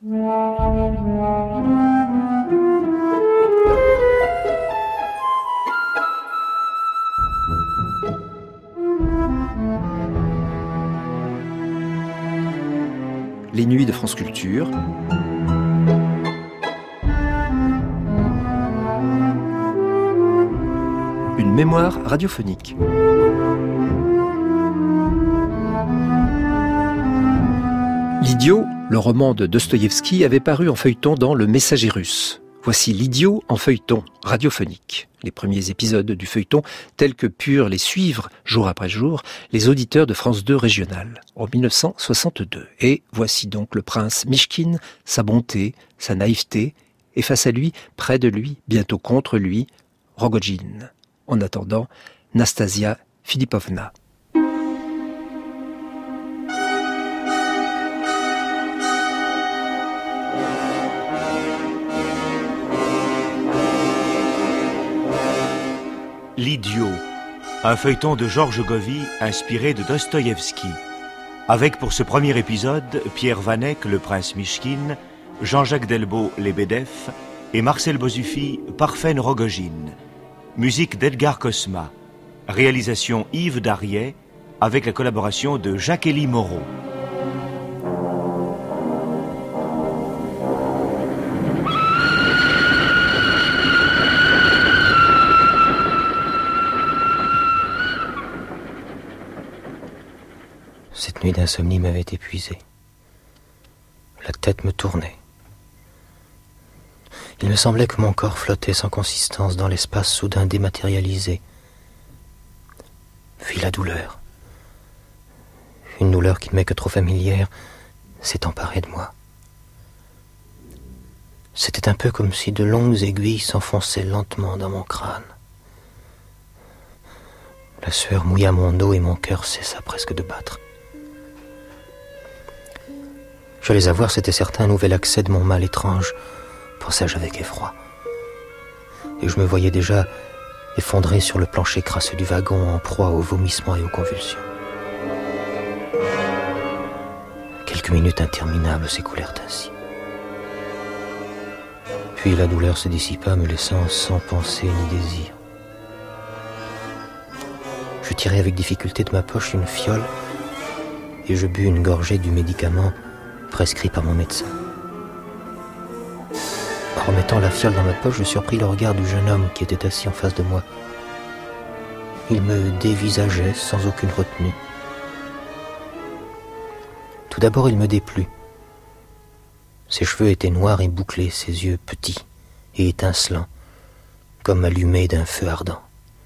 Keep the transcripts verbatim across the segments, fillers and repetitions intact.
Les nuits de France Culture. Une mémoire radiophonique. L'Idiot, le roman de Dostoïevski, avait paru en feuilleton dans Le Messager russe. Voici l'Idiot en feuilleton radiophonique. Les premiers épisodes du feuilleton tels que purent les suivre jour après jour les auditeurs de France deux régionale en mille neuf cent soixante-deux. Et voici donc le prince Mychkine, sa bonté, sa naïveté, et face à lui, près de lui, bientôt contre lui, Rogojine. En attendant, Nastasia Philippovna. L'Idiot, un feuilleton de Georges Govy inspiré de Dostoïevski. Avec pour ce premier épisode Pierre Vanek, le prince Mychkine, Jean-Jacques Delbault, Lebedev et Marcel Bozufi, Parfène Rogojine. Musique d'Edgar Cosma. Réalisation Yves Dariet avec la collaboration de Jacques-Élie Moreau. Cette nuit d'insomnie m'avait épuisé. La tête me tournait. Il me semblait que mon corps flottait sans consistance dans l'espace soudain dématérialisé. Puis la douleur. Une douleur qui ne m'est que trop familière s'est emparée de moi. C'était un peu comme si de longues aiguilles s'enfonçaient lentement dans mon crâne. La sueur mouilla mon dos et mon cœur cessa presque de battre. J'allais avoir, c'était certain, un nouvel accès de mon mal étrange, pensais-je avec effroi. Et je me voyais déjà effondré sur le plancher crasseux du wagon, en proie aux vomissements et aux convulsions. Quelques minutes interminables s'écoulèrent ainsi. Puis la douleur se dissipa, me laissant sans pensée ni désir. Je tirai avec difficulté de ma poche une fiole et je bus une gorgée du médicament prescrit par mon médecin. En remettant la fiole dans ma poche, je surpris le regard du jeune homme qui était assis en face de moi. Il me dévisageait sans aucune retenue. Tout d'abord, il me déplut. Ses cheveux étaient noirs et bouclés, ses yeux petits et étincelants, comme allumés d'un feu ardent.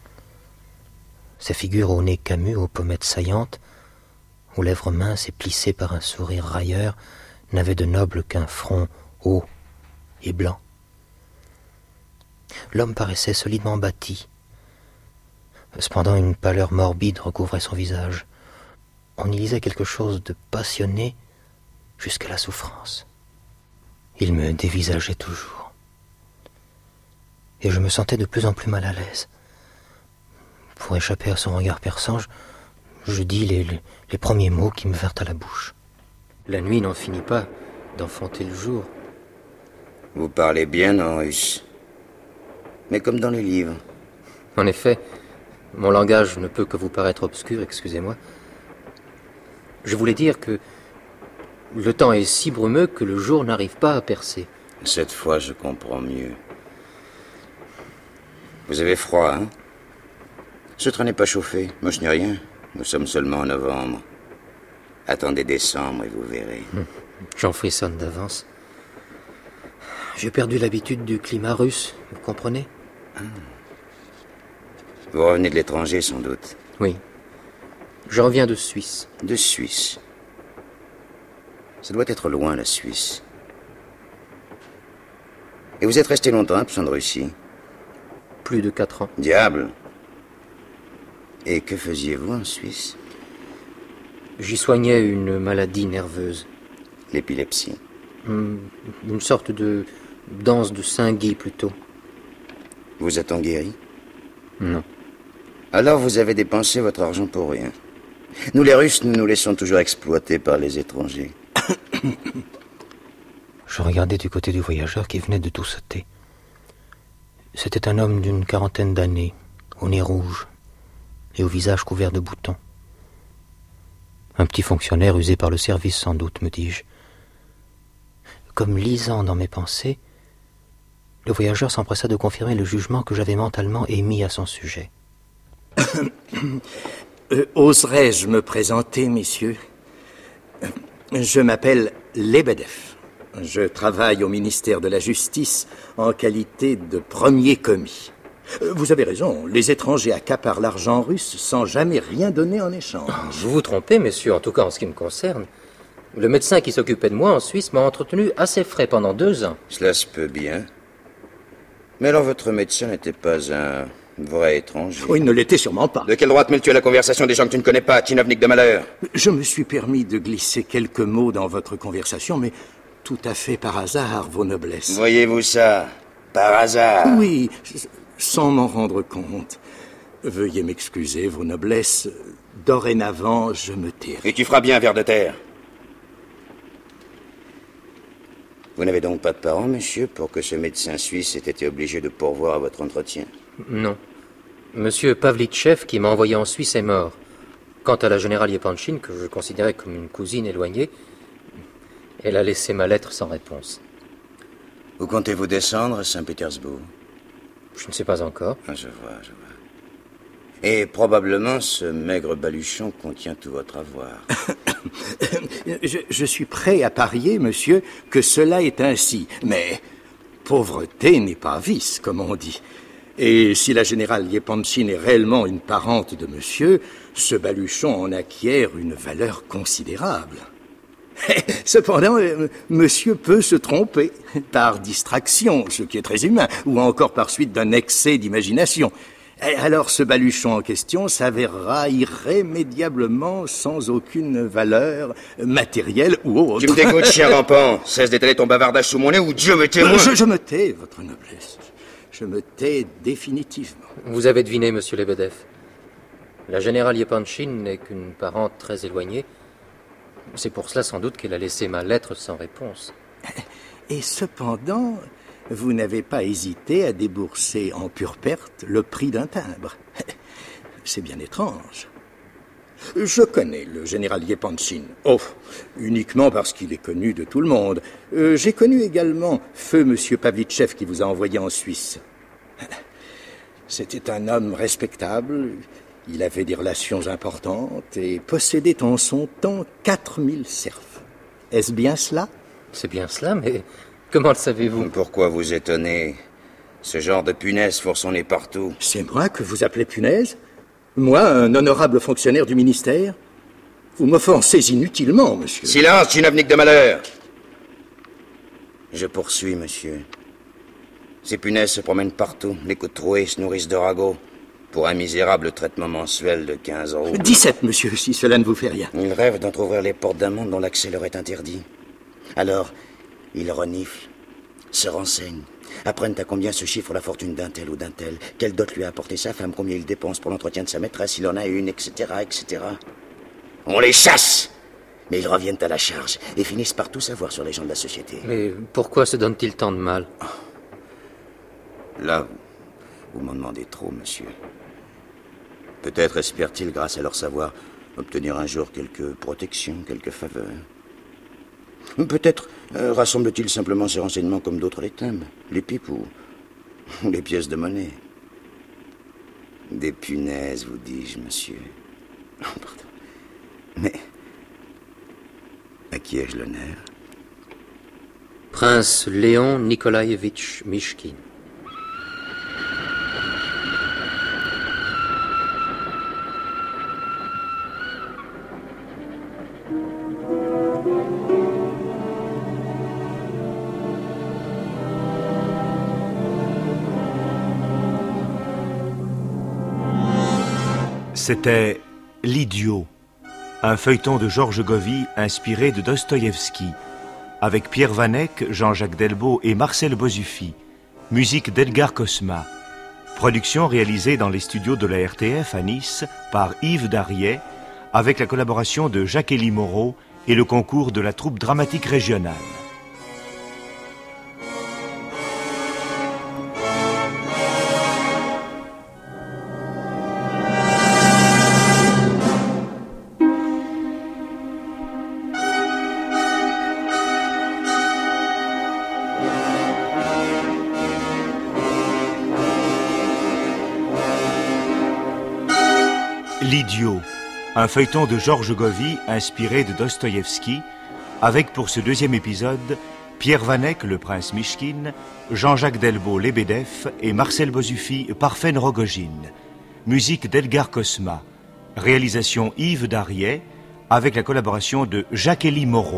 Sa figure au nez camus, aux pommettes saillantes, aux lèvres minces et plissées par un sourire railleur, n'avait de noble qu'un front haut et blanc. L'homme paraissait solidement bâti. Cependant, une pâleur morbide recouvrait son visage. On y lisait quelque chose de passionné jusqu'à la souffrance. Il me dévisageait toujours. Et je me sentais de plus en plus mal à l'aise. Pour échapper à son regard perçant, je, je dis les, les, les premiers mots qui me vinrent à la bouche. La nuit n'en finit pas d'enfanter le jour. Vous parlez bien en russe, mais comme dans les livres. En effet, mon langage ne peut que vous paraître obscur, excusez-moi. Je voulais dire que le temps est si brumeux que le jour n'arrive pas à percer. Cette fois, je comprends mieux. Vous avez froid, hein? Ce train n'est pas chauffé. Moi, je n'ai rien. Nous sommes seulement en novembre. Attendez décembre et vous verrez. J'en frissonne d'avance. J'ai perdu l'habitude du climat russe, vous comprenez? Ah. Vous revenez de l'étranger, sans doute. Oui. Je reviens de Suisse. De Suisse. Ça doit être loin, la Suisse. Et vous êtes resté longtemps, absent de Russie? Plus de quatre ans. Diable! Et que faisiez-vous en Suisse? J'y soignais une maladie nerveuse. L'épilepsie? Une sorte de danse de Saint-Guy, plutôt. Vous a-t-on guéri? Non. Alors vous avez dépensé votre argent pour rien. Nous, les Russes, nous nous laissons toujours exploiter par les étrangers. Je regardais du côté du voyageur qui venait de tout sauter. C'était un homme d'une quarantaine d'années, au nez rouge et au visage couvert de boutons. Un petit fonctionnaire usé par le service, sans doute, me dis-je. Comme lisant dans mes pensées, le voyageur s'empressa de confirmer le jugement que j'avais mentalement émis à son sujet. euh, Oserais-je me présenter, messieurs? Je m'appelle Lebedev. Je travaille au ministère de la Justice en qualité de premier commis. Vous avez raison, les étrangers accaparent l'argent russe sans jamais rien donner en échange. Vous vous trompez, monsieur, en tout cas en ce qui me concerne. Le médecin qui s'occupait de moi en Suisse m'a entretenu à ses frais pendant deux ans. Cela se peut bien. Mais alors votre médecin n'était pas un vrai étranger? Oh, il ne l'était sûrement pas. De quel droit te mêles-tu à la conversation des gens que tu ne connais pas, tchinovnik de malheur? Je me suis permis de glisser quelques mots dans votre conversation, mais tout à fait par hasard, vos noblesses. Voyez-vous ça? Par hasard? Oui, sans m'en rendre compte. Veuillez m'excuser, vos noblesses. Dorénavant, je me tairai. Et tu feras bien, ver de terre. Vous n'avez donc pas de parents, monsieur, pour que ce médecin suisse ait été obligé de pourvoir à votre entretien? Non. Monsieur Pavlitchev, qui m'a envoyé en Suisse, est mort. Quant à la générale Yepanchine, que je considérais comme une cousine éloignée, elle a laissé ma lettre sans réponse. Où comptez-vous descendre à Saint-Pétersbourg? Je ne sais pas encore. Ah, je vois, je vois. Et probablement ce maigre baluchon contient tout votre avoir. je, je suis prêt à parier, monsieur, que cela est ainsi. Mais pauvreté n'est pas vice, comme on dit. Et si la générale Yepanchine est réellement une parente de monsieur, ce baluchon en acquiert une valeur considérable. Cependant, euh, monsieur peut se tromper par distraction, ce qui est très humain, ou encore par suite d'un excès d'imagination. Alors ce baluchon en question s'avérera irrémédiablement sans aucune valeur matérielle ou autre. Tu me dégoûtes, chien rampant. Cesse d'étaler ton bavardage sous mon nez ou Dieu me témoin. Je, je me tais, votre noblesse. Je me tais définitivement. Vous avez deviné, monsieur Lebedev. La générale Yepanchine n'est qu'une parente très éloignée. C'est pour cela sans doute qu'elle a laissé ma lettre sans réponse. Et cependant, vous n'avez pas hésité à débourser en pure perte le prix d'un timbre. C'est bien étrange. Je connais le général Yepanchine. Oh, uniquement parce qu'il est connu de tout le monde. Euh, j'ai connu également feu monsieur Pavlitchev qui vous a envoyé en Suisse. C'était un homme respectable. Il avait des relations importantes et possédait en son temps quatre mille serfs. Est-ce bien cela? C'est bien cela, mais comment le savez-vous? Pourquoi vous étonnez? Ce genre de punaise fourre son nez partout. C'est moi que vous appelez punaise? Moi, un honorable fonctionnaire du ministère? Vous m'offensez inutilement, monsieur. Silence, tchinovnik de malheur! Je poursuis, monsieur. Ces punaises se promènent partout, les coups troués se nourrissent de ragots. Pour un misérable traitement mensuel de quinze euros. dix-sept, monsieur, si cela ne vous fait rien. Ils rêvent d'entrouvrir les portes d'un monde dont l'accès leur est interdit. Alors, ils reniflent, se renseignent, apprennent à combien se chiffre la fortune d'un tel ou d'un tel, quelle dot lui a apporté sa femme, combien il dépense pour l'entretien de sa maîtresse, s'il en a une, et cetera, et cetera. On les chasse, mais ils reviennent à la charge et finissent par tout savoir sur les gens de la société. Mais pourquoi se donne-t-il tant de mal? Là, vous, vous m'en demandez trop, monsieur. Peut-être espèrent-ils, grâce à leur savoir, obtenir un jour quelques protections, quelques faveurs. Peut-être euh, rassemblent-ils simplement ces renseignements comme d'autres les timbres, les pipes ou, ou les pièces de monnaie. Des punaises, vous dis-je, monsieur. Oh, pardon. Mais à qui ai-je l'honneur? Prince Léon Nikolaïevitch Mishkin. C'était L'Idiot, un feuilleton de Georges Govy inspiré de Dostoïevski, avec Pierre Vanek, Jean-Jacques Delbault et Marcel Bozuffi, musique d'Edgar Cosma, production réalisée dans les studios de la R T F à Nice par Yves Dariet, avec la collaboration de Jacques-Élie Moreau et le concours de la troupe dramatique régionale. L'idiot, un feuilleton de Georges Govy inspiré de Dostoïevski, avec pour ce deuxième épisode Pierre Vanek, le prince Mishkin, Jean-Jacques Delbo, Lebedev et Marcel Bozufi, Parfen Rogojine. Musique d'Edgar Cosma. Réalisation Yves Dariet, avec la collaboration de Jacques-Élie Moreau.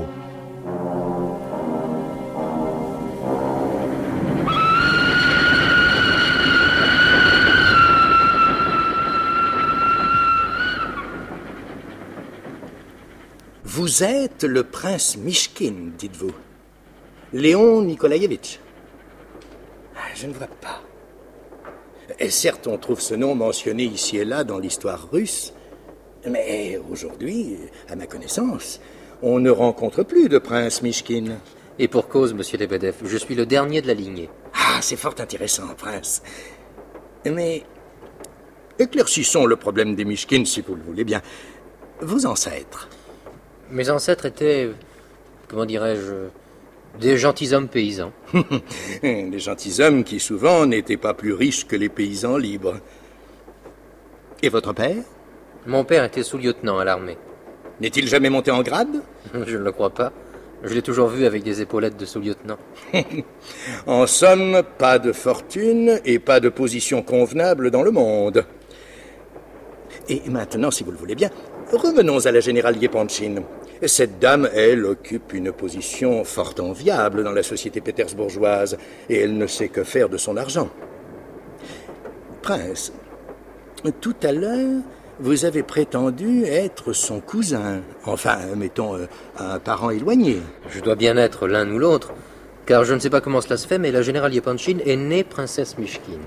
Vous êtes le prince Mishkin, dites-vous. Léon Nikolaïevitch. Je ne vois pas. Et certes, on trouve ce nom mentionné ici et là dans l'histoire russe, mais aujourd'hui, à ma connaissance, on ne rencontre plus de prince Mishkin. Et pour cause, monsieur Lebedev, je suis le dernier de la lignée. Ah, c'est fort intéressant, prince. Mais éclaircissons le problème des Mishkin, si vous le voulez bien. Vos ancêtres. Mes ancêtres étaient, comment dirais-je, des gentilshommes paysans. Des gentilshommes qui souvent n'étaient pas plus riches que les paysans libres. Et votre père? Mon père était sous-lieutenant à l'armée. N'est-il jamais monté en grade? Je ne le crois pas. Je l'ai toujours vu avec des épaulettes de sous-lieutenant. En somme, pas de fortune et pas de position convenable dans le monde. Et maintenant, si vous le voulez bien, revenons à la générale Yepanchin. Cette dame, elle, occupe une position fort enviable dans la société pétersbourgeoise, et elle ne sait que faire de son argent. Prince, tout à l'heure, vous avez prétendu être son cousin. Enfin, mettons, euh, un parent éloigné. Je dois bien être l'un ou l'autre, car je ne sais pas comment cela se fait, mais la générale Yepanchin est née princesse Mishkin.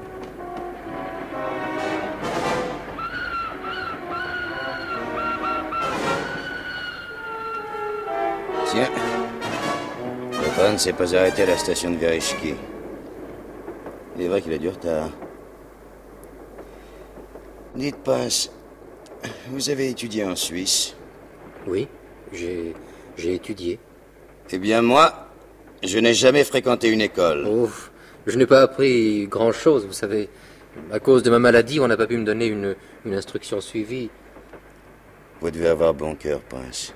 Tiens, le train ne s'est pas arrêté à la station de Vereshki. Il est vrai qu'il a du retard. Dites, prince, vous avez étudié en Suisse? Oui, j'ai, j'ai étudié. Eh bien, moi, je n'ai jamais fréquenté une école. Oh, je n'ai pas appris grand-chose, vous savez. À cause de ma maladie, on n'a pas pu me donner une, une instruction suivie. Vous devez avoir bon cœur, prince.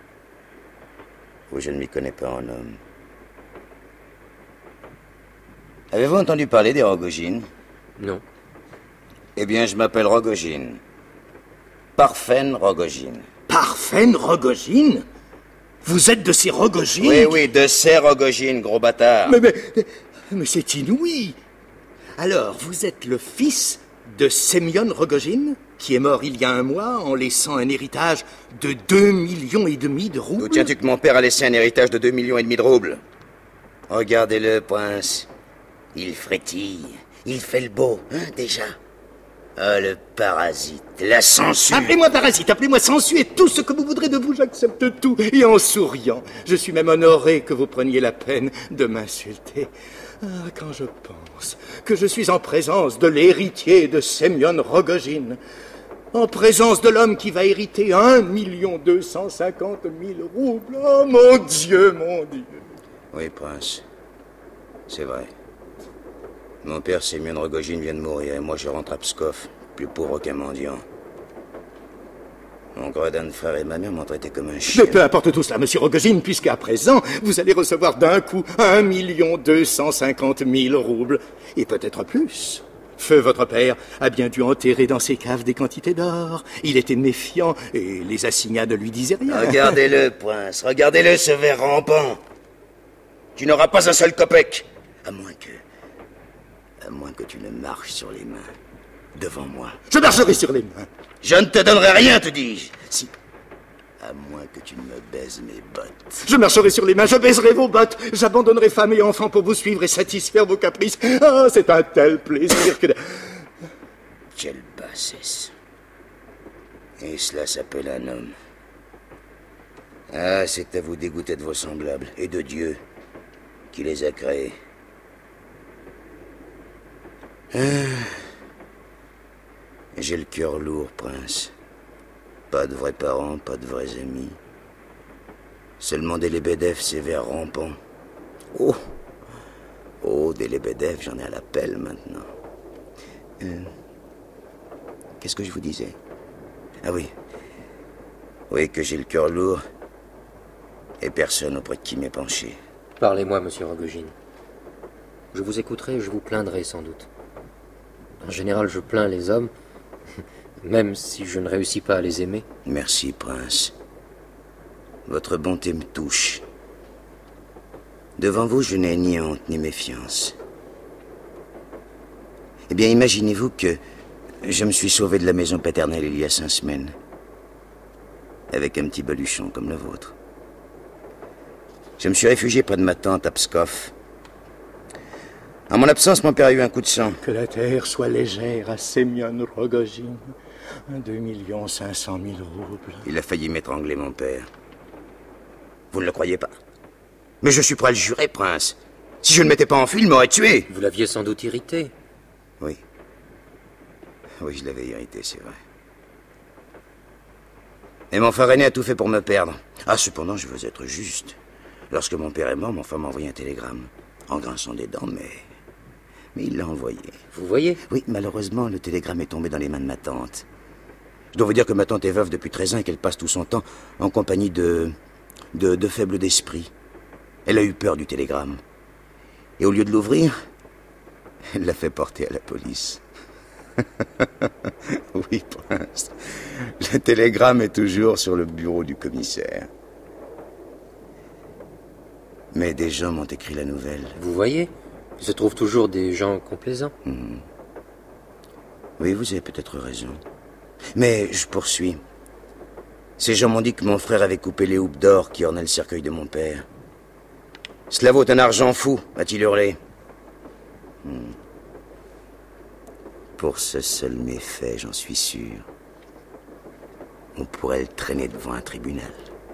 Ou je ne m'y connais pas en homme. Avez-vous entendu parler des Rogojines? Non. Eh bien, je m'appelle Rogojine. Parfen Rogojine. Parfen Rogojine? Vous êtes de ces Rogojines? Oui, oui, de ces Rogojines, gros bâtard. Mais, mais, mais c'est inouï. Alors, vous êtes le fils de Semyon Rogojine, qui est mort il y a un mois en laissant un héritage de deux millions et demi de roubles. D'où tiens-tu que mon père a laissé un héritage de deux millions et demi de roubles? Regardez-le, prince. Il frétille. Il fait le beau, hein, déjà. Ah, le parasite, la sangsue. Appelez-moi parasite, appelez-moi sangsue et tout ce que vous voudrez de vous, j'accepte tout. Et en souriant, je suis même honoré que vous preniez la peine de m'insulter. Ah, quand je pense que je suis en présence de l'héritier de Semyon Rogojine, en présence de l'homme qui va hériter un million deux cent cinquante mille roubles. Oh, mon Dieu, mon Dieu. Oui, prince. C'est vrai. Mon père, Semyon Rogojine, vient de mourir et moi, je rentre à Pskov, plus pauvre qu'un mendiant. Mon gredin de frère et ma mère m'ont traité comme un chien. Mais peu importe tout cela, monsieur Rogojine, puisqu'à présent, vous allez recevoir d'un coup un million deux cent cinquante mille roubles, et peut-être plus. Feu, votre père, a bien dû enterrer dans ses caves des quantités d'or. Il était méfiant, et les assignats ne lui disaient rien. Regardez-le, prince, regardez-le, ce ver rampant. Tu n'auras pas un seul copec, à moins que... à moins que tu ne marches sur les mains, devant moi. Je marcherai sur les mains. Je ne te donnerai rien, te dis-je. Si. À moins que tu ne me baises mes bottes. Je marcherai sur les mains, je baiserai vos bottes. J'abandonnerai femme et enfants pour vous suivre et satisfaire vos caprices. Ah, c'est un tel plaisir que... Quelle bassesse. Et cela s'appelle un homme. Ah, c'est à vous dégoûter de vos semblables et de Dieu qui les a créés. Ah. J'ai le cœur lourd, prince. Pas de vrais parents, pas de vrais amis. Seulement des Lebedev, ces vers rampants. Oh, oh, des Lebedev, j'en ai à la pelle maintenant. Euh, Qu'est-ce que je vous disais? Ah oui. Oui, que j'ai le cœur lourd et personne auprès de qui m'épancher. Parlez-moi, monsieur Rogojin. Je vous écouterai et je vous plaindrai sans doute. En général, je plains les hommes, même si je ne réussis pas à les aimer. Merci, prince. Votre bonté me touche. Devant vous, je n'ai ni honte ni méfiance. Eh bien, imaginez-vous que je me suis sauvé de la maison paternelle il y a cinq semaines. Avec un petit baluchon comme le vôtre. Je me suis réfugié près de ma tante à Pskov. En mon absence, mon père a eu un coup de sang. Que la terre soit légère à Semyon Rogojin. Deux millions cinq cent mille roubles. Il a failli m'étrangler, mon père. Vous ne le croyez pas? Mais je suis prêt à le jurer, prince. Si je ne m'étais pas enfui, il m'aurait tué. Vous l'aviez sans doute irrité. Oui. Oui, je l'avais irrité, c'est vrai. Et mon frère aîné a tout fait pour me perdre. Ah, cependant, je veux être juste. Lorsque mon père est mort, mon frère m'a envoyé un télégramme. En grinçant des dents, mais... Mais il l'a envoyé. Vous voyez? Oui, malheureusement, le télégramme est tombé dans les mains de ma tante. Je dois vous dire que ma tante est veuve depuis treize ans et qu'elle passe tout son temps en compagnie de... de, de faibles d'esprit. Elle a eu peur du télégramme. Et au lieu de l'ouvrir, elle l'a fait porter à la police. Oui, prince. Le télégramme est toujours sur le bureau du commissaire. Mais des gens m'ont écrit la nouvelle. Vous voyez? Il se trouve toujours des gens complaisants. Mmh. Oui, vous avez peut-être raison. Mais je poursuis. Ces gens m'ont dit que mon frère avait coupé les houppes d'or qui ornaient le cercueil de mon père. « Cela vaut un argent fou », a-t-il hurlé. Mmh. Pour ce seul méfait, j'en suis sûr, on pourrait le traîner devant un tribunal.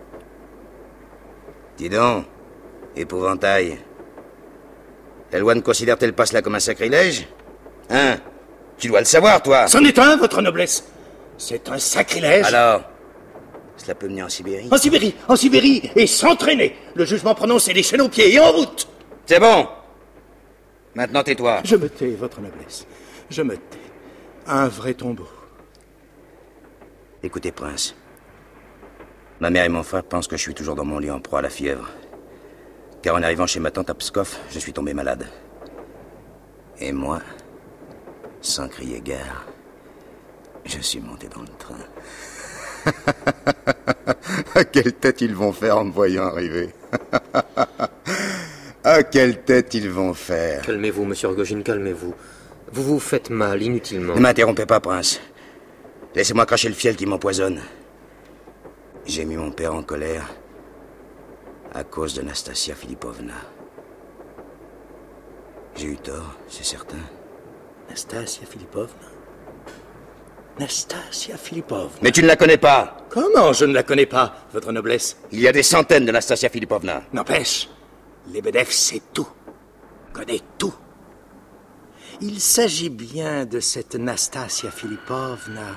Dis donc, épouvantail, la loi ne considère-t-elle pas cela comme un sacrilège? Hein? Tu dois le savoir, toi. C'en est un, votre noblesse. C'est un sacrilège. Alors, cela peut mener en Sibérie? En Sibérie, en Sibérie, et s'entraîner. Le jugement prononcé, les chaînes aux pieds et en route. C'est bon. Maintenant, tais-toi. Je me tais, votre noblesse. Je me tais. Un vrai tombeau. Écoutez, prince. Ma mère et mon frère pensent que je suis toujours dans mon lit en proie à la fièvre. Car en arrivant chez ma tante à Pskov, je suis tombé malade. Et moi, sans crier gare, je suis monté dans le train. Ah, quelle tête ils vont faire en me voyant arriver. Ah, quelle tête ils vont faire. Calmez-vous, monsieur Rogojin, calmez-vous. Vous vous faites mal, inutilement. Ne m'interrompez pas, prince. Laissez-moi cracher le fiel qui m'empoisonne. J'ai mis mon père en colère à cause de Nastasia Filipovna. J'ai eu tort, c'est certain. Nastasia Filipovna. Nastasia Filipovna. Mais tu ne la connais pas. Comment je ne la connais pas, votre noblesse? Il y a des centaines de Nastasia Filipovna. N'empêche, Lebedev sait tout. Connaît tout. Il s'agit bien de cette Nastasia Filipovna.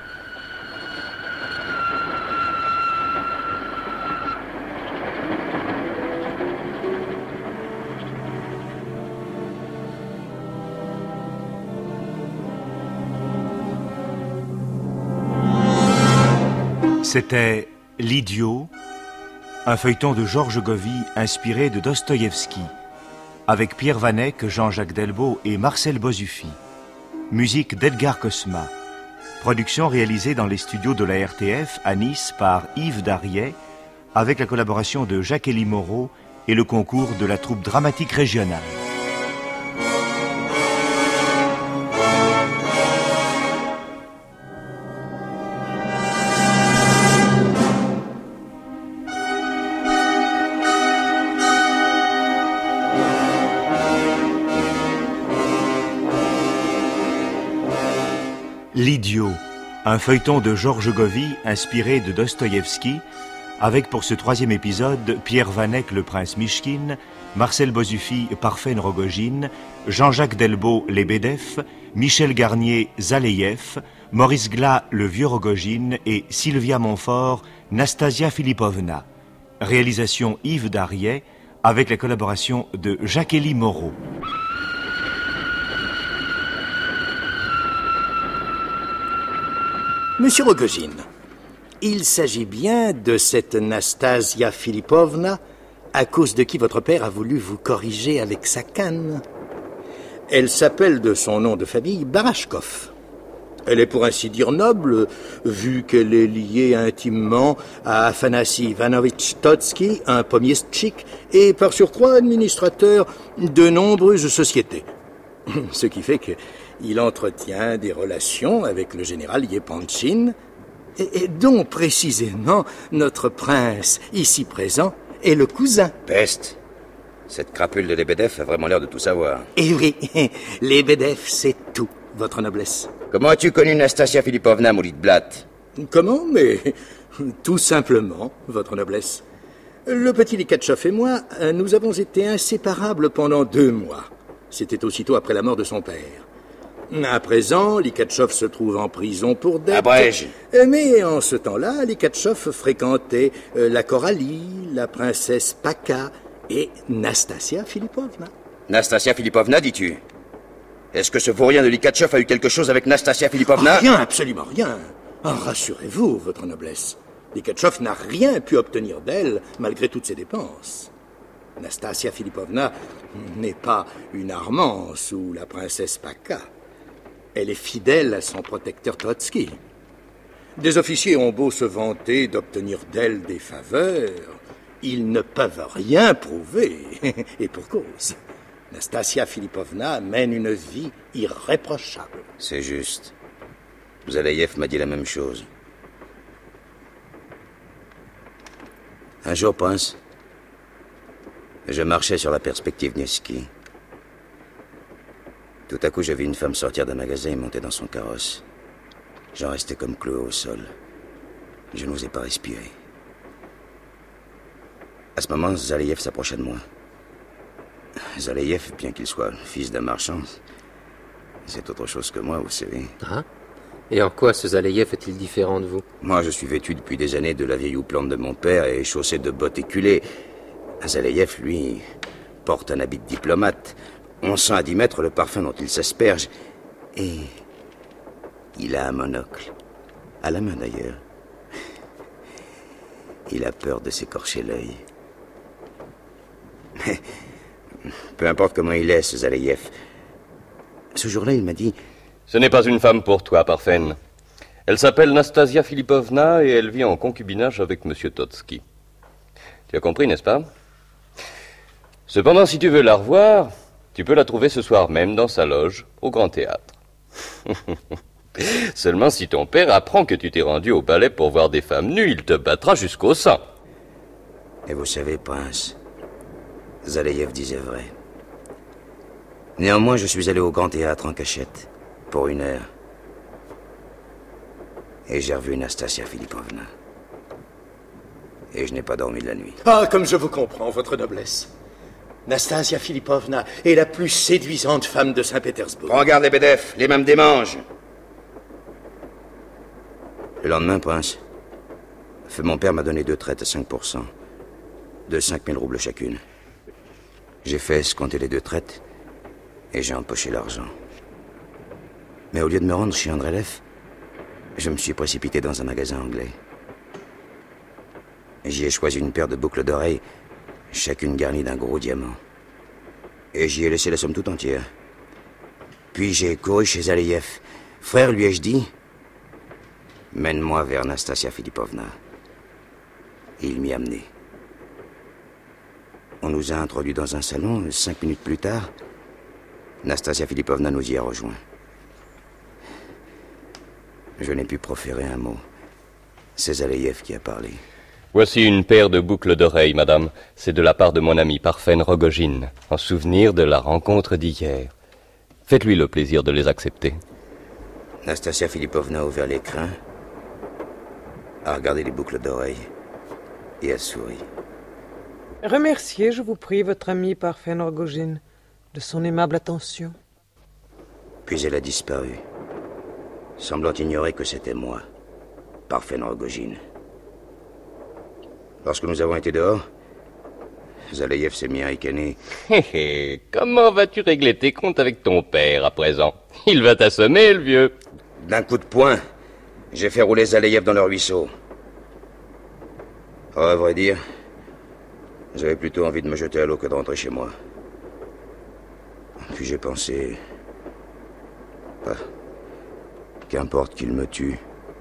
C'était L'idiot, un feuilleton de Georges Govy inspiré de Dostoïevski, avec Pierre Vanek, Jean-Jacques Delbo et Marcel Bozufi. Musique d'Edgar Cosma. Production réalisée dans les studios de la R T F à Nice par Yves Dariet, avec la collaboration de Jacques-Élie Moreau et le concours de la troupe dramatique régionale. L'idiot, un feuilleton de Georges Govy inspiré de Dostoïevski, avec pour ce troisième épisode Pierre Vanek, le prince Mishkin, Marcel Bozufi, Parfen Rogojin, Jean-Jacques Delbo, Lebedev, Michel Garnier, Zaleyev, Maurice Glas, le vieux Rogojin et Sylvia Montfort, Nastasia Filipovna. Réalisation Yves Dariet, avec la collaboration de Jacques-Élie Moreau. Monsieur Rogojin, il s'agit bien de cette Nastasia Filipovna, à cause de qui votre père a voulu vous corriger avec sa canne. Elle s'appelle de son nom de famille Barashkov. Elle est pour ainsi dire noble, vu qu'elle est liée intimement à Afanasy Ivanovitch Totsky, un pommier-tchik, et par surcroît administrateur de nombreuses sociétés. Ce qui fait qu'il entretient des relations avec le général Yepanchin, et, et dont précisément notre prince, ici présent, est le cousin. Peste. Cette crapule de Lebedev a vraiment l'air de tout savoir. Eh oui, Lebedev, c'est tout, votre noblesse. Comment as-tu connu Nastasia Filipovna Moulitblatt? Comment? Mais tout simplement, votre noblesse. Le petit Likhatchov et moi, nous avons été inséparables pendant deux mois. C'était aussitôt après la mort de son père. À présent, Likhatchov se trouve en prison pour dette. Abrège. Mais en ce temps-là, Likhatchov fréquentait la Coralie, la princesse Paka et Nastasia Filipovna. Nastasia Filipovna, dis-tu? Est-ce que ce vaurien de Likhatchov a eu quelque chose avec Nastasia Filipovna? Rien, absolument rien. Oh, rassurez-vous, votre noblesse. Likhatchov n'a rien pu obtenir d'elle, malgré toutes ses dépenses. Nastasia Filipovna n'est pas une Armance ou la princesse Paka. Elle est fidèle à son protecteur Trotsky. Des officiers ont beau se vanter d'obtenir d'elle des faveurs, ils ne peuvent rien prouver, et pour cause. Nastasia Filipovna mène une vie irréprochable. C'est juste. Zaleïev m'a dit la même chose. Un jour, prince, je marchais sur la perspective Nevsky. Tout à coup, j'ai vu une femme sortir d'un magasin et monter dans son carrosse. J'en restais comme cloué au sol. Je n'osais pas respirer. À ce moment, Zaleïev s'approcha de moi. Zaleïev, bien qu'il soit fils d'un marchand, c'est autre chose que moi, vous savez. Ah? Et en quoi ce Zaleïev est-il différent de vous? Moi, je suis vêtu depuis des années de la vieille houppelande de mon père et chaussé de bottes éculées. Zaleïev, lui, porte un habit de diplomate. On sent à dix mètres le parfum dont il s'asperge. Et il a un monocle. À la main, d'ailleurs. Il a peur de s'écorcher l'œil. Mais peu importe comment il est, ce Zaleïev. Ce jour-là, il m'a dit... Ce n'est pas une femme pour toi, Parfen. Elle s'appelle Nastasia Filipovna et elle vit en concubinage avec M. Totsky. Tu as compris, n'est-ce pas? Cependant, si tu veux la revoir, tu peux la trouver ce soir même dans sa loge, au Grand Théâtre. Seulement, si ton père apprend que tu t'es rendu au palais pour voir des femmes nues, il te battra jusqu'au sang. Et vous savez, prince, Zaleïev disait vrai. Néanmoins, je suis allé au Grand Théâtre en cachette, pour une heure. Et j'ai revu Nastasia Filipovna. Et je n'ai pas dormi de la nuit. Ah, comme je vous comprends, votre noblesse. Nastasia Filipovna est la plus séduisante femme de Saint-Pétersbourg. Prends garde, Lebedev, les mêmes démanges. Le lendemain, prince, feu mon père m'a donné deux traites à cinq pour cent, de cinq mille roubles chacune. J'ai fait escompter les deux traites et j'ai empoché l'argent. Mais au lieu de me rendre chez Andrelev, je me suis précipité dans un magasin anglais. J'y ai choisi une paire de boucles d'oreilles, chacune garnie d'un gros diamant. Et j'y ai laissé la somme tout entière. Puis j'ai couru chez Zaleïev. Frère, lui ai-je dit, mène-moi vers Nastasia Filipovna. Et il m'y a amené. On nous a introduits dans un salon. Cinq minutes plus tard, Nastasia Filipovna nous y a rejoints. Je n'ai pu proférer un mot. C'est Zaleïev qui a parlé. Voici une paire de boucles d'oreilles, madame. C'est de la part de mon ami Parfen Rogojin, en souvenir de la rencontre d'hier. Faites-lui le plaisir de les accepter. Nastasia Filipovna a ouvert l'écrin, a regardé les boucles d'oreilles et a souri. Remerciez, je vous prie, votre ami Parfen Rogojin de son aimable attention. Puis elle a disparu, semblant ignorer que c'était moi, Parfen Rogojin. Lorsque nous avons été dehors, Zaleïev s'est mis à ricaner. Hé hé, comment vas-tu régler tes comptes avec ton père à présent? Il va t'assommer, le vieux. D'un coup de poing, J'ai fait rouler Zaleïev dans le ruisseau. Oh, à vrai dire, j'avais plutôt envie de me jeter à l'eau que de rentrer chez moi. Puis j'ai pensé... Bah, qu'importe qu'il me tue.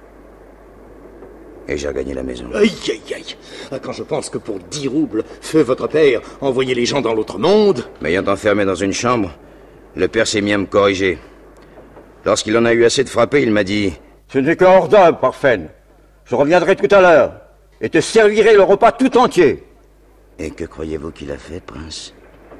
Et j'ai regagné la maison. Aïe, aïe, aïe. Quand je pense que pour dix roubles, feu votre père envoyait les gens dans l'autre monde... M'ayant enfermé dans une chambre, le père s'est mis à me corriger. Lorsqu'il en a eu assez de frapper, il m'a dit... Ce n'est qu'un hors d'œuvre, Parfen. Je reviendrai tout à l'heure et te servirai le repas tout entier. Et que croyez-vous qu'il a fait, prince?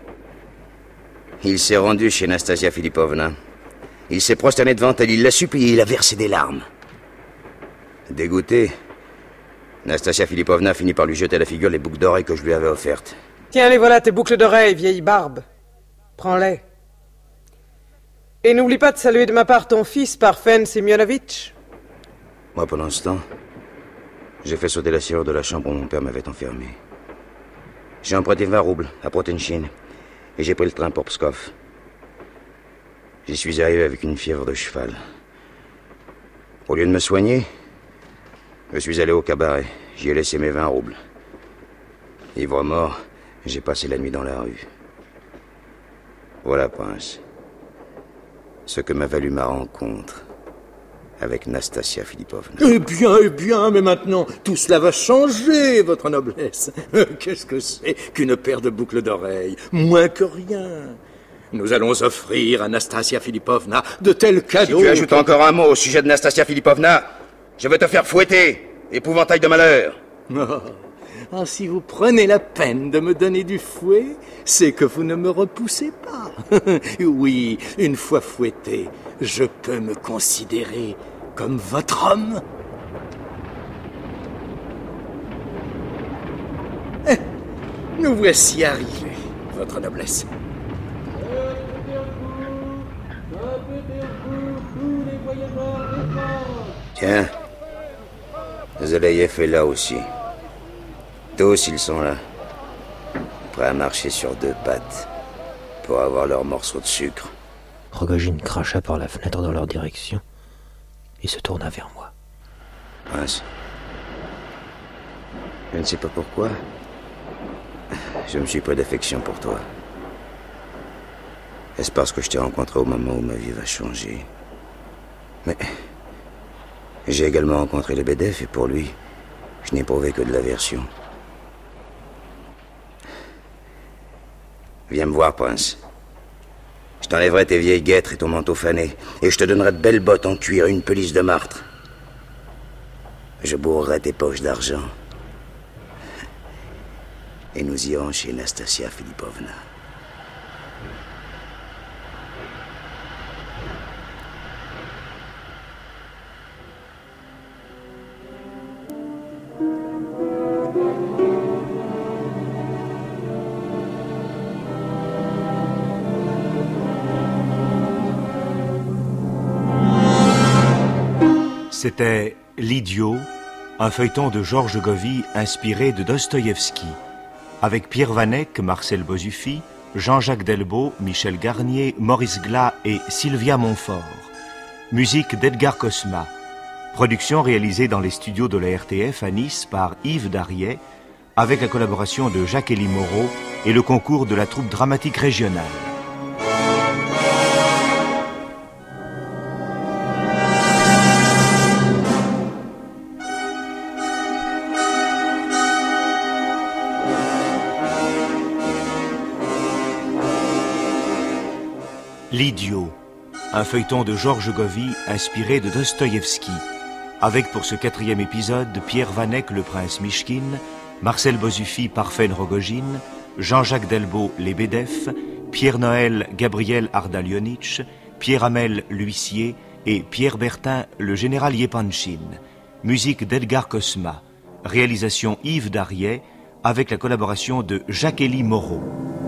Il s'est rendu chez Nastasia Philippovna. Il s'est prosterné devant elle, il l'a supplié, il a versé des larmes. Dégoûté, Nastasia Philippovna finit par lui jeter à la figure les boucles d'oreilles que je lui avais offertes. Tiens, les voilà tes boucles d'oreilles, vieille barbe. Prends-les. Et n'oublie pas de saluer de ma part ton fils, Parfen Semyonovitch. Moi, pendant ce temps, j'ai fait sauter la serrure de la chambre où mon père m'avait enfermé. J'ai emprunté vingt roubles à Protenchine et j'ai pris le train pour Pskov. J'y suis arrivé avec une fièvre de cheval. Au lieu de me soigner, je suis allé au cabaret. J'y ai laissé mes vingt roubles. Ivre mort, j'ai passé la nuit dans la rue. Voilà, prince, ce que m'a valu ma rencontre avec Nastasia Philippovna. Eh bien, eh bien, mais maintenant, tout cela va changer, votre noblesse. Qu'est-ce que c'est qu'une paire de boucles d'oreilles? Moins que rien. Nous allons offrir à Nastasia Philippovna de tels cadeaux... Si tu ajoutes encore un mot au sujet de Nastasia Philippovna, je vais te faire fouetter, épouvantail de malheur. Oh. Ah, si vous prenez la peine de me donner du fouet, c'est que vous ne me repoussez pas. Oui, une fois fouetté, je peux me considérer comme votre homme. Eh, nous voici arrivés, votre noblesse. Tiens, Zaleïev est là aussi. Tous, ils sont là, prêts à marcher sur deux pattes pour avoir leur morceau de sucre. Rogojin cracha par la fenêtre dans leur direction et se tourna vers moi. Prince, je ne sais pas pourquoi, je me suis pris d'affection pour toi. Est-ce parce que je t'ai rencontré au moment où ma vie va changer? Mais j'ai également rencontré Lebedev et pour lui, je n'éprouvais que de l'aversion. Viens me voir, prince. Je t'enlèverai tes vieilles guêtres et ton manteau fané, et je te donnerai de belles bottes en cuir et une pelisse de martre. Je bourrerai tes poches d'argent. Et nous irons chez Nastasia Philippovna. C'était L'Idiot, un feuilleton de Georges Govy inspiré de Dostoïevski, avec Pierre Vanek, Marcel Bozufi, Jean-Jacques Delbault, Michel Garnier, Maurice Glas et Sylvia Montfort. Musique d'Edgar Cosma. Production réalisée dans les studios de la R T F à Nice par Yves Dariet, avec la collaboration de Jacques-Élie Moreau et le concours de la troupe dramatique régionale. L'Idiot, un feuilleton de Georges Govy inspiré de Dostoïevski, avec pour ce quatrième épisode Pierre Vanek, le prince Mishkin, Marcel Bozufi, Parfen Rogojin, Jean-Jacques Delbault, Lebedev, Pierre Noël, Gabriel Ardalionitch, Pierre Hamel, l'huissier, et Pierre Bertin, le général Yepanchin. Musique d'Edgar Cosma. Réalisation Yves Dariet, avec la collaboration de Jacques-Élie Moreau.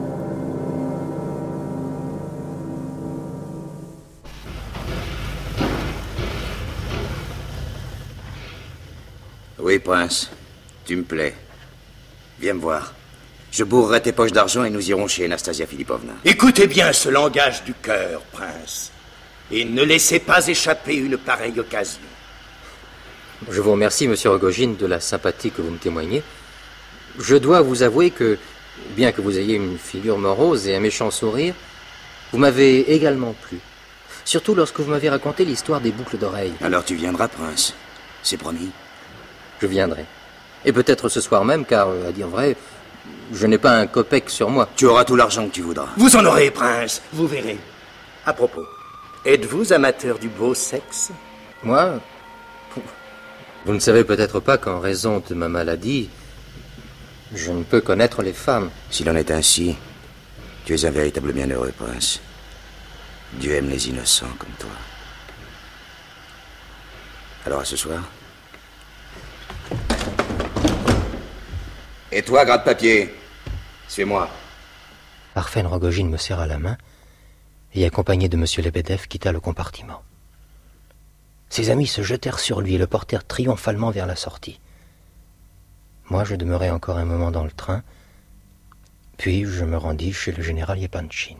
Oui, prince, tu me plais. Viens me voir. Je bourrerai tes poches d'argent et nous irons chez Nastasia Philippovna. Écoutez bien ce langage du cœur, prince, et ne laissez pas échapper une pareille occasion. Je vous remercie, monsieur Rogojin, de la sympathie que vous me témoignez. Je dois vous avouer que, bien que vous ayez une figure morose et un méchant sourire, vous m'avez également plu. Surtout lorsque vous m'avez raconté l'histoire des boucles d'oreilles. Alors tu viendras, prince. C'est promis. Je viendrai. Et peut-être ce soir même, car, à dire vrai, je n'ai pas un copec sur moi. Tu auras tout l'argent que tu voudras. Vous en aurez, prince. Vous verrez. À propos, êtes-vous amateur du beau sexe? Moi? Vous ne savez peut-être pas qu'en raison de ma maladie, je ne peux connaître les femmes. S'il en est ainsi, tu es un véritable bienheureux, prince. Dieu aime les innocents comme toi. Alors à ce soir. Et toi, gratte-papier, suis-moi. Parfen Rogojin me serra la main et, accompagné de M. Lebedev, quitta le compartiment. Ses amis se jetèrent sur lui et le portèrent triomphalement vers la sortie. Moi, je demeurai encore un moment dans le train, puis je me rendis chez le général Yepanchin.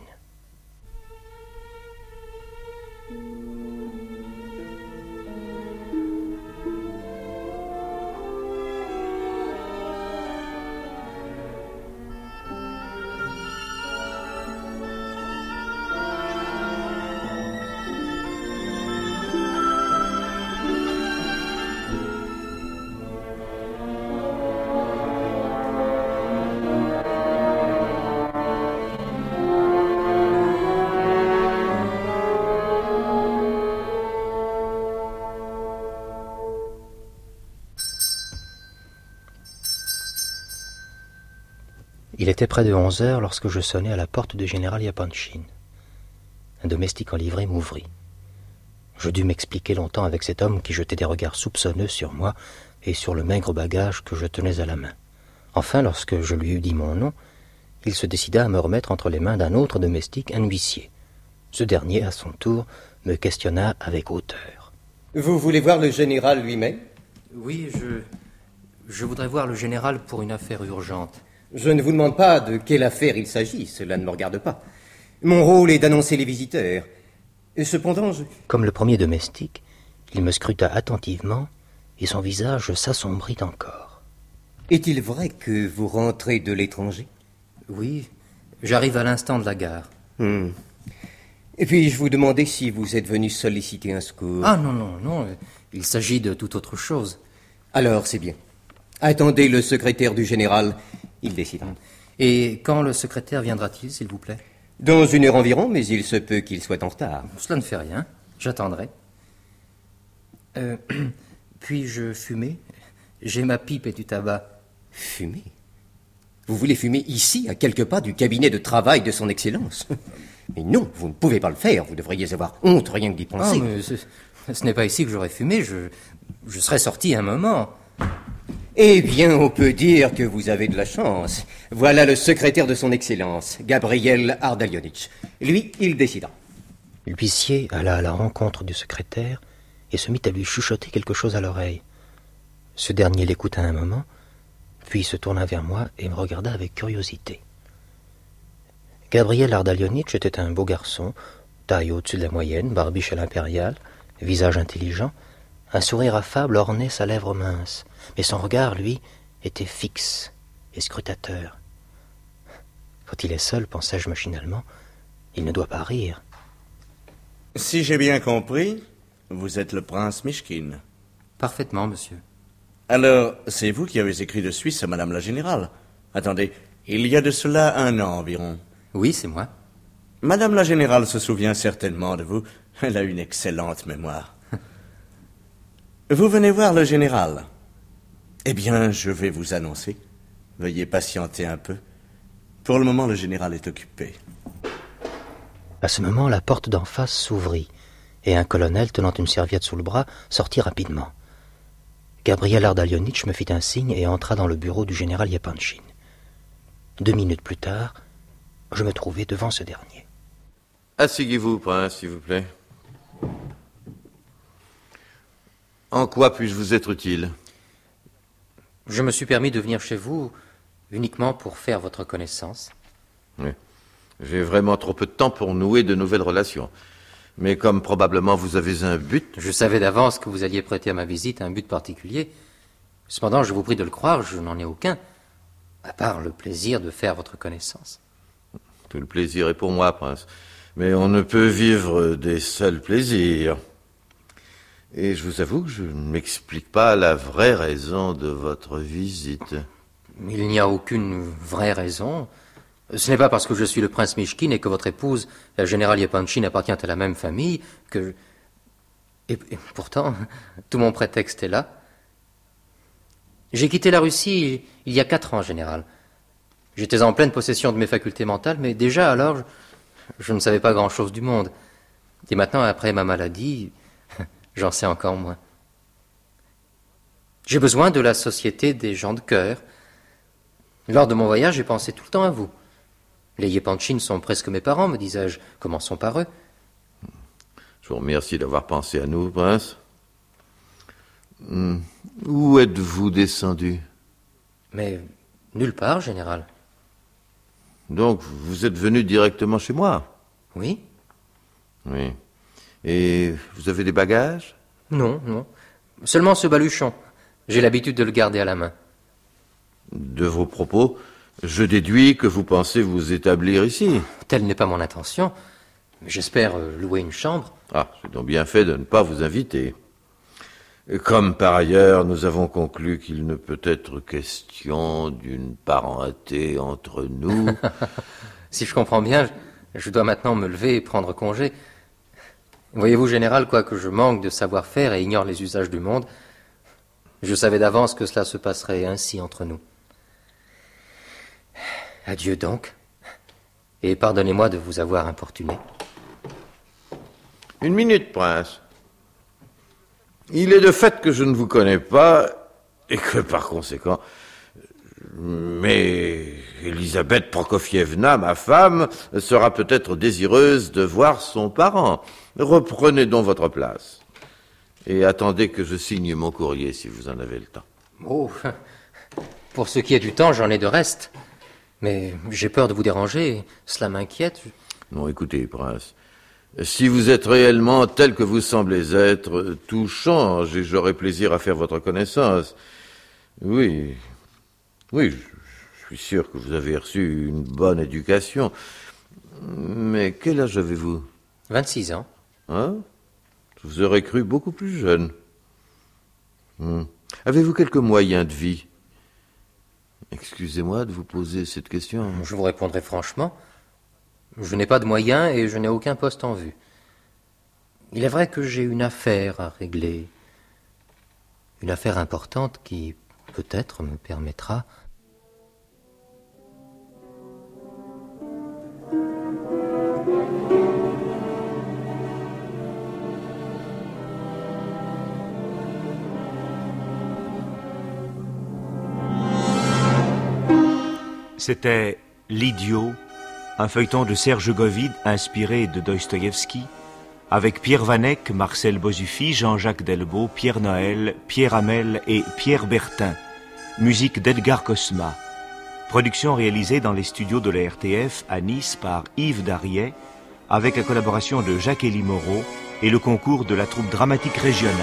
Il était près de onze heures lorsque je sonnai à la porte du général Yepanchin. Un domestique en livrée m'ouvrit. Je dus m'expliquer longtemps avec cet homme qui jetait des regards soupçonneux sur moi et sur le maigre bagage que je tenais à la main. Enfin, lorsque je lui eus dit mon nom, il se décida à me remettre entre les mains d'un autre domestique, un huissier. Ce dernier, à son tour, me questionna avec hauteur. Vous voulez voir le général lui-même? Oui, je... je voudrais voir le général pour une affaire urgente. Je ne vous demande pas de quelle affaire il s'agit, cela ne me regarde pas. Mon rôle est d'annoncer les visiteurs. Et cependant, je... Comme le premier domestique, il me scruta attentivement et son visage s'assombrit encore. Est-il vrai que vous rentrez de l'étranger? Oui, j'arrive à l'instant de la gare. Hmm. Et puis-je vous demander si vous êtes venu solliciter un secours? Ah non, non, non, il s'agit de toute autre chose. Alors, c'est bien. Attendez le secrétaire du général, il décidera. Et quand le secrétaire viendra-t-il, s'il vous plaît? Dans une heure environ, mais il se peut qu'il soit en retard. Cela ne fait rien, j'attendrai. Euh, puis-je fumer? J'ai ma pipe et du tabac. Fumer? Vous voulez fumer ici, à quelques pas du cabinet de travail de son Excellence? Mais non, vous ne pouvez pas le faire, vous devriez avoir honte rien que d'y penser. Ah, mais ce, ce n'est pas ici que j'aurais fumé, je, je serais sorti un moment. Eh bien, on peut dire que vous avez de la chance. Voilà le secrétaire de son Excellence, Gabriel Ardalionitch. Lui, il décida. L'huissier alla à la rencontre du secrétaire et se mit à lui chuchoter quelque chose à l'oreille. Ce dernier l'écouta un moment, puis se tourna vers moi et me regarda avec curiosité. Gabriel Ardalionitch était un beau garçon, taille au-dessus de la moyenne, barbiche à l'impériale, visage intelligent. Un sourire affable ornait sa lèvre mince, mais son regard, lui, était fixe et scrutateur. Quand il est seul, pensai-je machinalement, il ne doit pas rire. Si j'ai bien compris, vous êtes le prince Mishkin. Parfaitement, monsieur. Alors, c'est vous qui avez écrit de Suisse à Madame la Générale. Attendez, il y a de cela un an environ. Oui, c'est moi. Madame la Générale se souvient certainement de vous. Elle a une excellente mémoire. Vous venez voir le général. Eh bien, je vais vous annoncer. Veuillez patienter un peu. Pour le moment, le général est occupé. À ce moment, la porte d'en face s'ouvrit, et un colonel tenant une serviette sous le bras sortit rapidement. Gabriel Ardalionitch me fit un signe et entra dans le bureau du général Yepanchin. Deux minutes plus tard, je me trouvais devant ce dernier. Asseyez-vous, prince, s'il vous plaît. En quoi puis-je vous être utile? Je me suis permis de venir chez vous uniquement pour faire votre connaissance. Oui. J'ai vraiment trop peu de temps pour nouer de nouvelles relations. Mais comme probablement vous avez un but... Je savais d'avance que vous alliez prêter à ma visite un but particulier. Cependant, je vous prie de le croire, je n'en ai aucun, à part le plaisir de faire votre connaissance. Tout le plaisir est pour moi, prince. Mais on ne peut vivre des seuls plaisirs. Et je vous avoue que je ne m'explique pas la vraie raison de votre visite. Il n'y a aucune vraie raison. Ce n'est pas parce que je suis le prince Mishkin et que votre épouse, la générale Yepanchin, appartient à la même famille que... Et, et pourtant, tout mon prétexte est là. J'ai quitté la Russie il y a quatre ans, général. J'étais en pleine possession de mes facultés mentales, mais déjà alors, je, je ne savais pas grand-chose du monde. Et maintenant, après ma maladie, j'en sais encore moins. J'ai besoin de la société des gens de cœur. Lors de mon voyage, j'ai pensé tout le temps à vous. Les Yepanchin sont presque mes parents, me disais-je. Commençons par eux. Je vous remercie d'avoir pensé à nous, prince. Hum, où êtes-vous descendu? Mais nulle part, général. Donc, vous êtes venu directement chez moi? Oui. Oui. Et vous avez des bagages? Non, non. Seulement ce baluchon. J'ai l'habitude de le garder à la main. De vos propos, je déduis que vous pensez vous établir ici. Telle n'est pas mon intention. J'espère louer une chambre. Ah, c'est donc bien fait de ne pas vous inviter. Comme par ailleurs, nous avons conclu qu'il ne peut être question d'une parenté entre nous. Si je comprends bien, je dois maintenant me lever et prendre congé. Voyez-vous, général, quoique je manque de savoir-faire et ignore les usages du monde, je savais d'avance que cela se passerait ainsi entre nous. Adieu donc, et pardonnez-moi de vous avoir importuné. Une minute, prince. Il est de fait que je ne vous connais pas, et que par conséquent... Mais Elisabeth Prokofievna, ma femme, sera peut-être désireuse de voir son parent. Reprenez donc votre place. Et attendez que je signe mon courrier, si vous en avez le temps. Oh, pour ce qui est du temps, j'en ai de reste. Mais j'ai peur de vous déranger, cela m'inquiète. Non, écoutez, prince, si vous êtes réellement tel que vous semblez être, tout change et j'aurai plaisir à faire votre connaissance. Oui, oui, je, je suis sûr que vous avez reçu une bonne éducation. Mais quel âge avez-vous? Vingt-six ans. Hein? Je vous aurais cru beaucoup plus jeune. Hmm. Avez-vous quelques moyens de vie? Excusez-moi de vous poser cette question. Je vous répondrai franchement. Je n'ai pas de moyens et je n'ai aucun poste en vue. Il est vrai que j'ai une affaire à régler. Une affaire importante qui, peut-être, me permettra... C'était L'Idiot, un feuilleton de Serge Govide inspiré de Dostoïevski, avec Pierre Vanek, Marcel Bozufi, Jean-Jacques Delbo, Pierre Noël, Pierre Hamel et Pierre Bertin. Musique d'Edgar Cosma. Production réalisée dans les studios de la R T F à Nice par Yves Dariet, avec la collaboration de Jacques-Élie Moreau et le concours de la troupe dramatique régionale.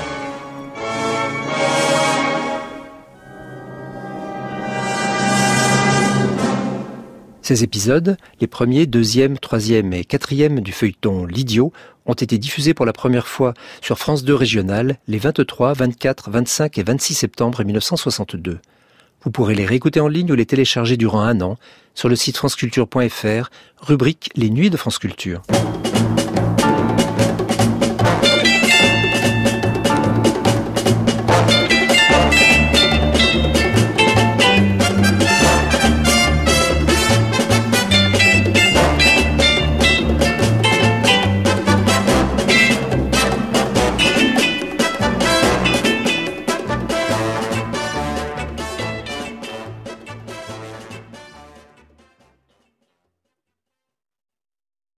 Ces épisodes, les premiers, deuxième, troisième et quatrième du feuilleton L'Idiot, ont été diffusés pour la première fois sur France deux Régionale les vingt-trois, vingt-quatre, vingt-cinq et vingt-six septembre mille neuf cent soixante-deux. Vous pourrez les réécouter en ligne ou les télécharger durant un an sur le site franceculture point f r, rubrique Les Nuits de France Culture.